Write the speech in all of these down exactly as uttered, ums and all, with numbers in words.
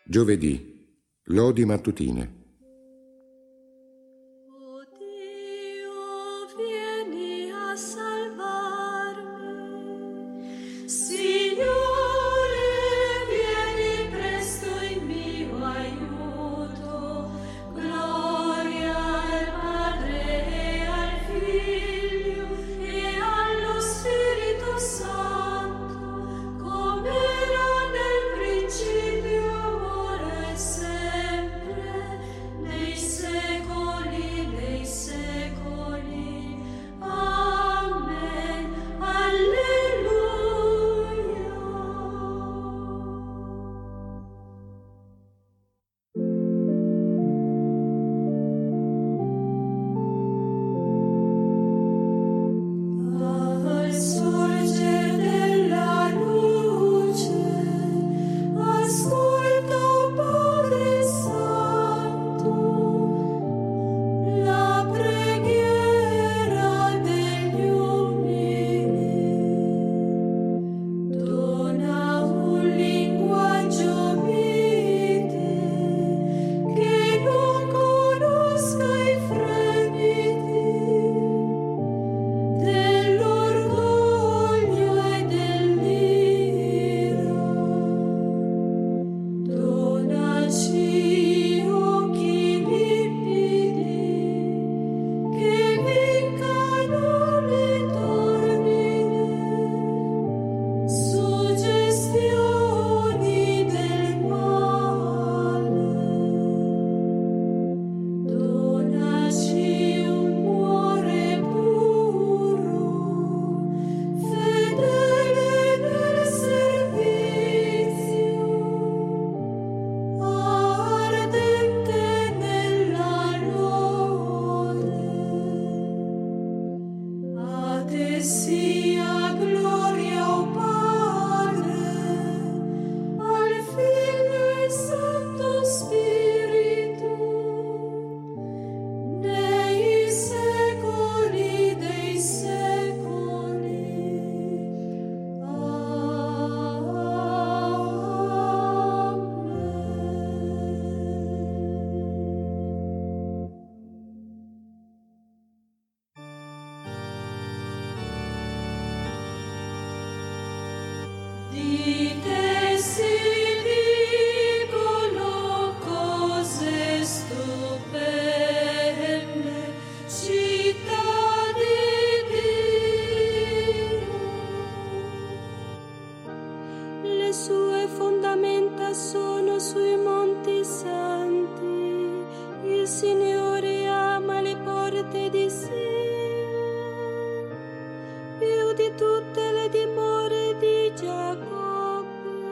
Giovedì, lodi mattutine. O Dio, vieni a salvarmi. Signore, vieni presto in mio aiuto. Gloria al Padre e al Figlio e allo Spirito Santo, come era nel principio, ora e sempre, nei secoli dei secoli. Amen. Alleluia. Al sorger della luce, ascolta, o Padre Santo, la preghiera degli umili. Dona un linguaggio mite che non conosca i fremiti dell'orgoglio e dell'ira. Donaci occhi limpidi che vincano le torbide suggestioni del male. Donaci un cuore puro, fedele nel servizio, ardente nella lode. A te sia gloria, o Padre, al Figlio e Santo Spirito, nei secoli dei secoli. Di te si dicono cose stupende, città di Dio. Le sue fondamenta sono sui monti santi. Il Signore ama le porte di Sion, più di tutte le dimore di Giacobbe.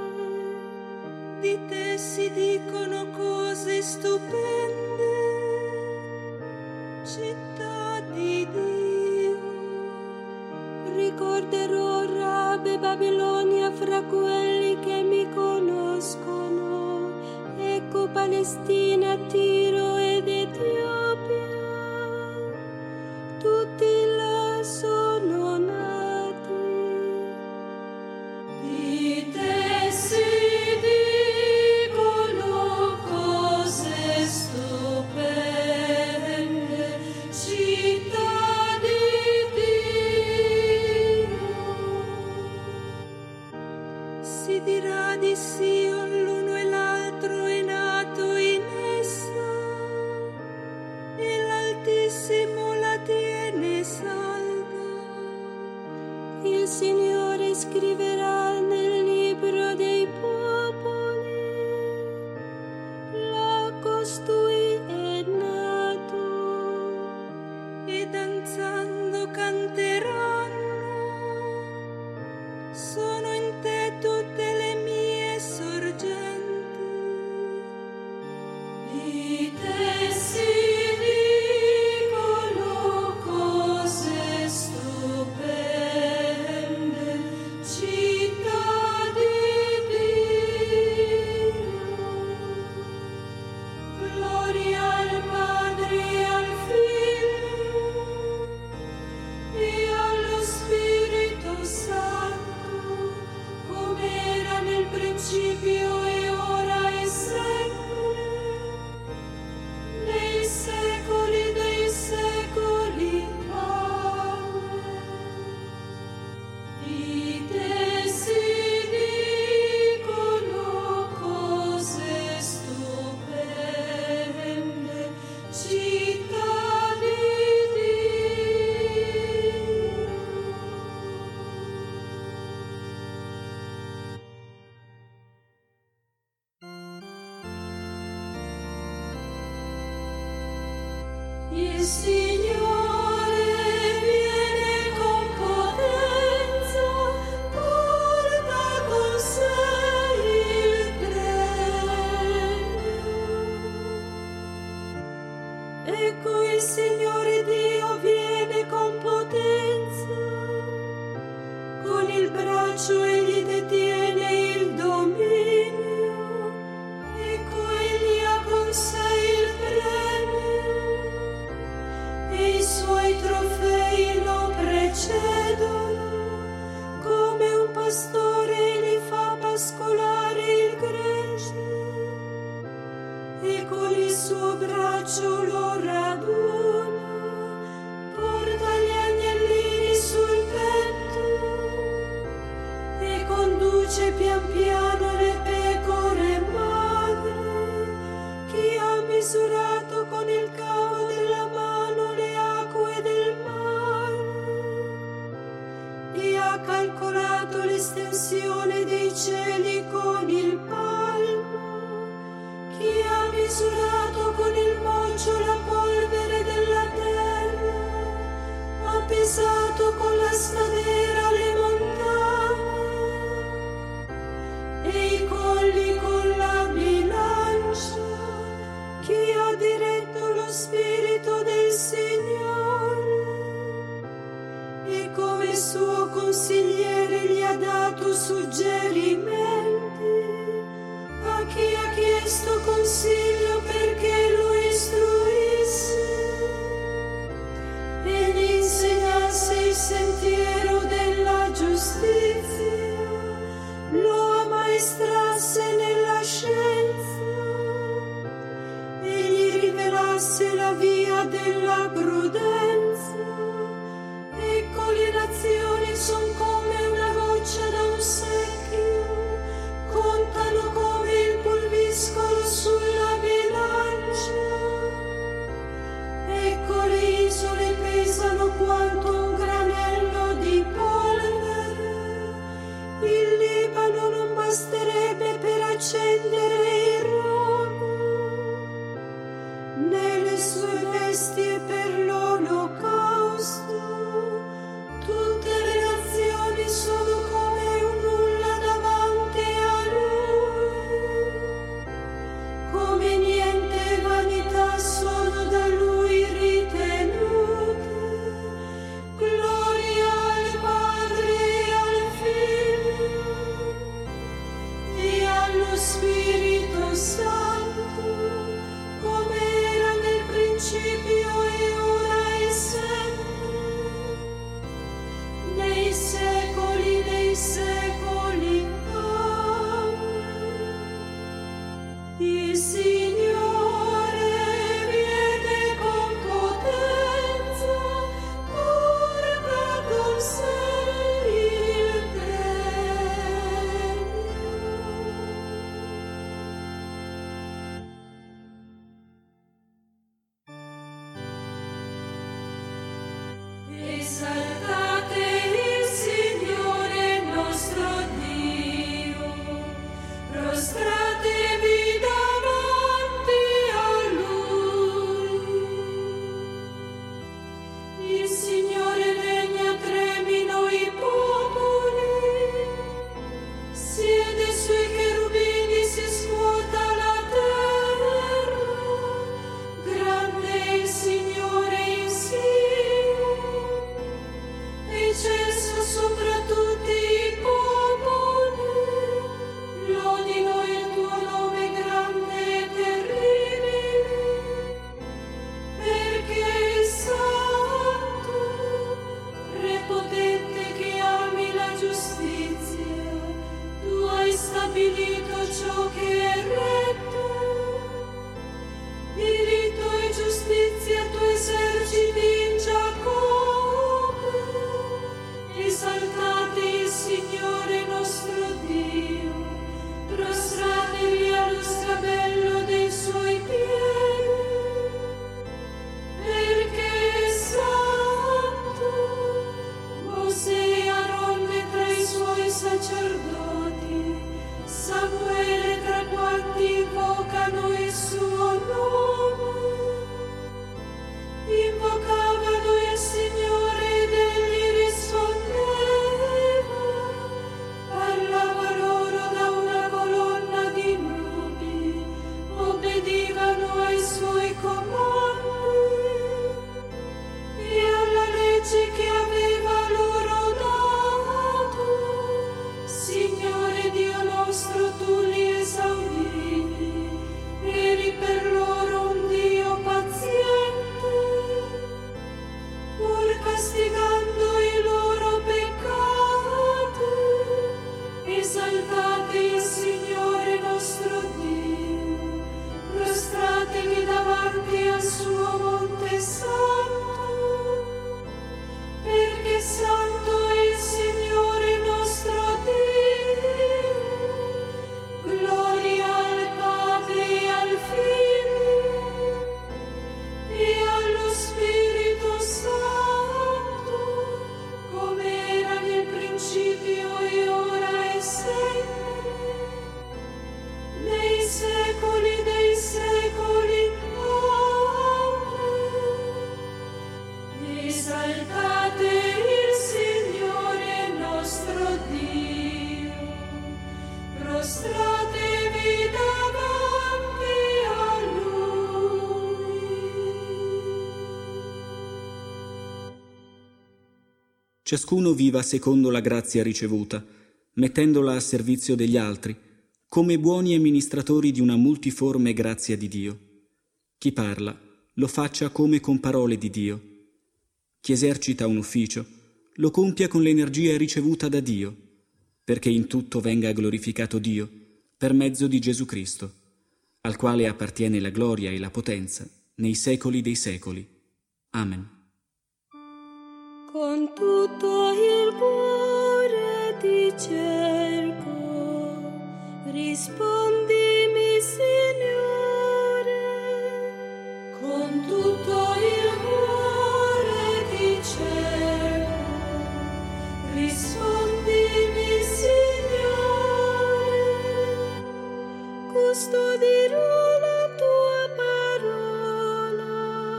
Di te si dicono cose stupende, città di Dio. Ricorderò Rabe, Babilonia fra quelli che mi conoscono. Ecco Palestina, Tiro ed Etiopia, tutti là sono nati. Di te si dicono cose stupende, città di Dio. Si dirà di Sion, l'uno e l'altro è nato in essa, e l'Altissimo la tiene salda. Il Signore scriverà nel libro dei popoli, là costui è nato, e danzando canteranno. Sono in te tutte le mie sorgenti. Il Signore viene con potenza, porta con sé il premio. Ecco il Signore Dio viene con potenza, con il braccio egli detiene il dominio, ecco egli ha con sé il premio, e i suoi trofei lo precedono, come un pastore egli fa pascolare il gregge, e con il suo braccio lo raduna, porta gli agnellini sul petto e conduce pian piano le pecore magre. Chi ha misurato con il cavo della mano le acque del mare e ha calcolato l'estensione dei cieli con il palmo. Chi ha misurato con il mocio la polvere della terra, ha pesato con la stadera le montagne e i colli con la bilancia. Chi ha diretto lo spirito del Signore e come suo consigliere gli ha dato suggerimenti. A chi ha chiesto consiglio perché lo istruisse e gli insegnasse il sentiero della giustizia, lo ammaestrasse nella scienza e gli rivelasse la via della prudenza. Ecco, le nazioni son come una goccia da un secchio, contano come il pulviscolo sulla bilancia. Ecco, le isole pesano quanto un granello di polvere. Il Libano non basterebbe per accendere il rogo, né le sue bestie per l'olocausto. Tutte le nazioni sono come un nulla davanti a lui, come niente vanità sono da lui ritenute. Gloria al Padre e al Figlio e allo Spirito Santo, come era nel principio e ora e sempre, nei secoli dei secoli. Amen. Il Signore viene con potenza, porta con sé il premio. Esaltate il Signore nostro Dio, prostratevi davanti. nostro Dio, prostratevi davanti al suo monte santo, perché santo è il Signore nostro Dio. Gloria al Padre e al Figlio e allo Spirito Santo, come era nel principio e ora e sempre, nei secoli dei secoli. Amen. Esaltate il Signore nostro Dio, prostratevi davanti a Lui. Ciascuno viva secondo la grazia ricevuta, mettendola a servizio degli altri, come buoni amministratori di una multiforme grazia di Dio. Chi parla, lo faccia come con parole di Dio. Chi esercita un ufficio, lo compia con l'energia ricevuta da Dio, perché in tutto venga glorificato Dio, per mezzo di Gesù Cristo, al quale appartiene la gloria e la potenza, nei secoli dei secoli. Amen. Con tutto il cuore ti cerco, rispondimi, Signore. Con tutto il cuore ti cerco, rispondimi, Signore. Custodirò la tua parola,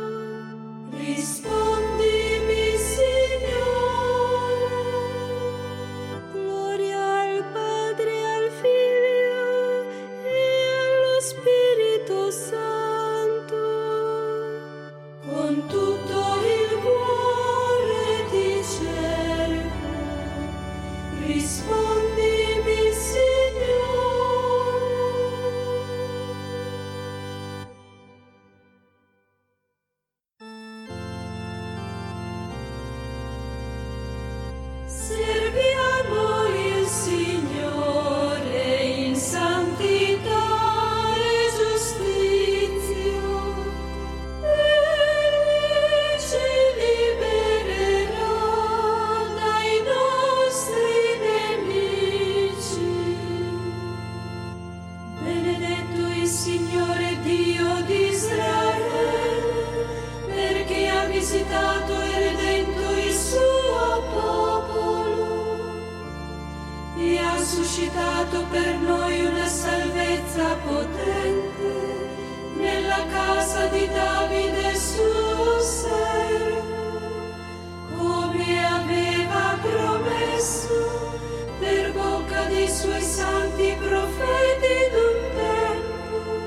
rispondimi, Signore. Gloria al Padre, al Figlio e allo Spirito Santo. Con tutto il cuore ti cerco, rispondimi, Signore. Serviamo il Signore in santità e giustizia, Egli ci libererà dai nostri nemici. Benedetto il Signore Dio di Israele, perché ha visitato e redento il suo popolo e ha suscitato per noi una salvezza potente nella casa di Davide suo servo, come aveva promesso per bocca dei suoi santi profeti d'un tempo.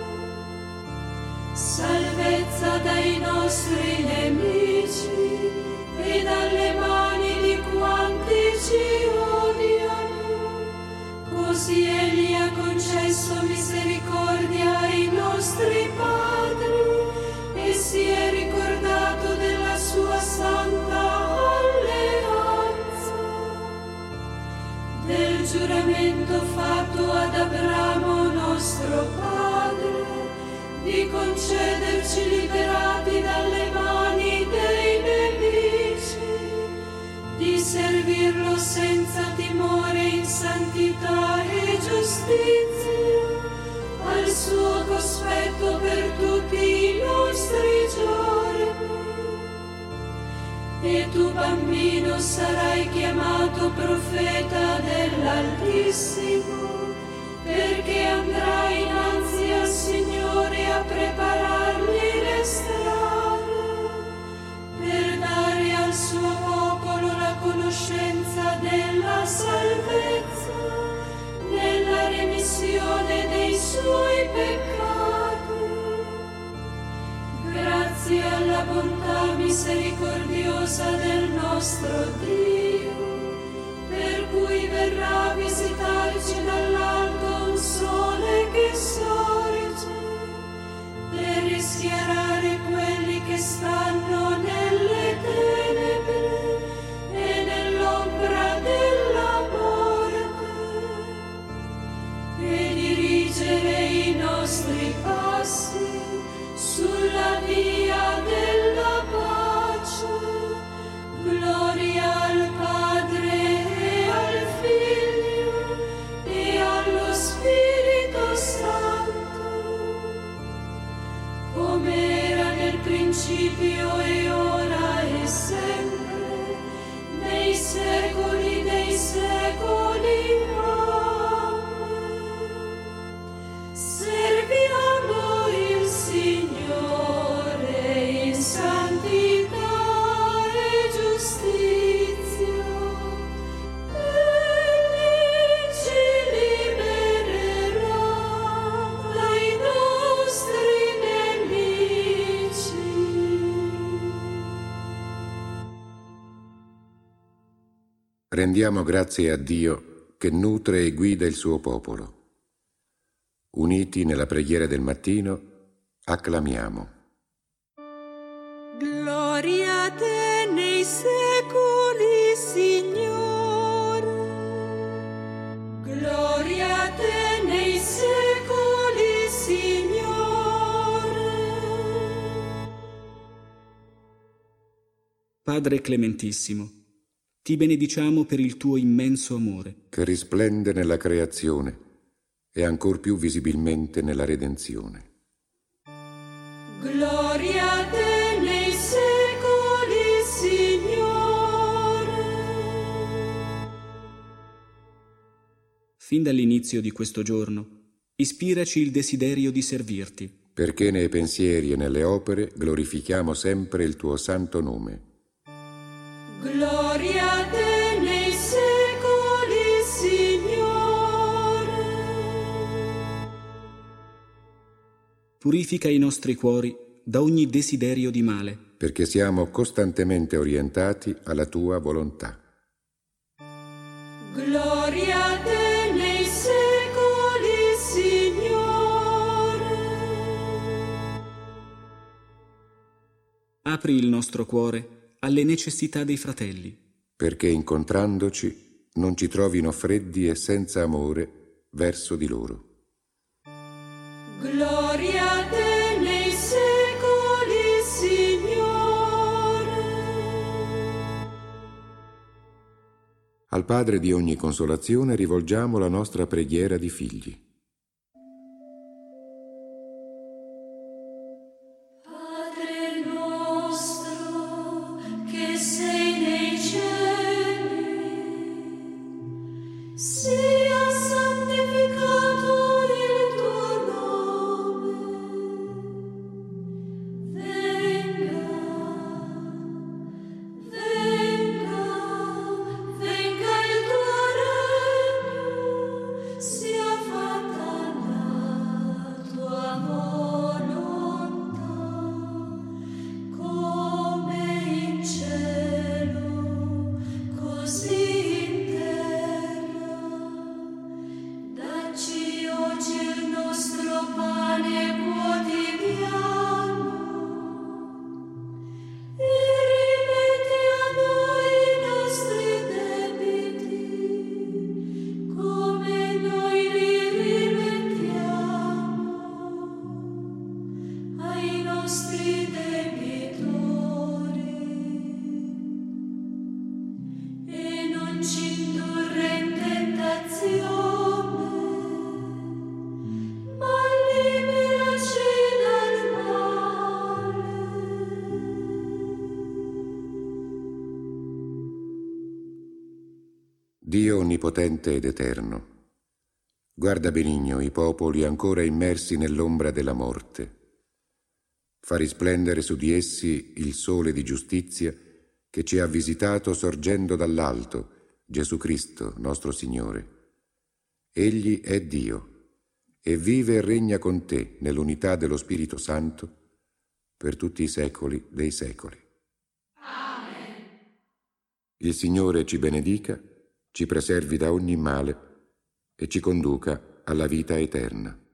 Salvezza dai nostri nemici e dalle mani di quanti ci odiano. Così Egli ha concesso misericordia ai nostri padri e si è ricordato della sua santa alleanza, del giuramento fatto ad Abramo nostro padre, di concederci liberati dalle mani dei nemici, di servirlo senza timore in santità e giustizia, al suo cospetto per tutti i nostri giorni. E tu, bambino, sarai chiamato profeta dell'Altissimo, perché andrai innanzi al Signore a preparargli le strade, per dare al suo popolo la conoscenza della salvezza, nella remissione dei suoi peccati. Grazie alla bontà misericordiosa del nostro Dio, per cui verrà a visitarci dal nostri passi sulla via della pace. Gloria al Padre e al Figlio e allo Spirito Santo, come era nel principio e ora e sempre, nei secoli dei secoli. Amen. Serviamo il Signore in santità e giustizia. Egli ci libererà dai nostri nemici. Rendiamo grazie a Dio che nutre e guida il suo popolo. Uniti nella preghiera del mattino, acclamiamo. Gloria a te nei secoli, Signore. Gloria a te nei secoli, Signore. Padre clementissimo, ti benediciamo per il tuo immenso amore, Che risplende nella creazione e ancor più visibilmente nella redenzione. Gloria a te nei secoli, Signore. fin dall'inizio di questo giorno, ispiraci il desiderio di servirti, Perché nei pensieri e nelle opere glorifichiamo sempre il tuo santo nome. Gloria a te nei secoli, Signore. purifica i nostri cuori da ogni desiderio di male, Perché siamo costantemente orientati alla tua volontà. Gloria a te nei secoli, Signore. apri il nostro cuore alle necessità dei fratelli, Perché incontrandoci non ci trovino freddi e senza amore verso di loro. Gloria a te nei secoli, Signore. Al Padre di ogni consolazione rivolgiamo la nostra preghiera di figli. Padre nostro che sei nei cieli, sia santificato il tuo nome. Venga, venga, venga il tuo regno, sia fatta la tua volontà, come in cielo, così in terra. Dacci oggi il nostro pane quotidiano e rimetti a noi i nostri debiti, come noi li rimettiamo ai nostri debitori. E non ci indurre in tentazione, ma liberaci dal male. Dio onnipotente ed eterno, guarda benigno i popoli ancora immersi nell'ombra della morte. Fa risplendere su di essi il sole di giustizia che ci ha visitato sorgendo dall'alto, Gesù Cristo, nostro Signore. Egli è Dio e vive e regna con te nell'unità dello Spirito Santo per tutti i secoli dei secoli. Amen. Il Signore ci benedica, ci preservi da ogni male e ci conduca alla vita eterna.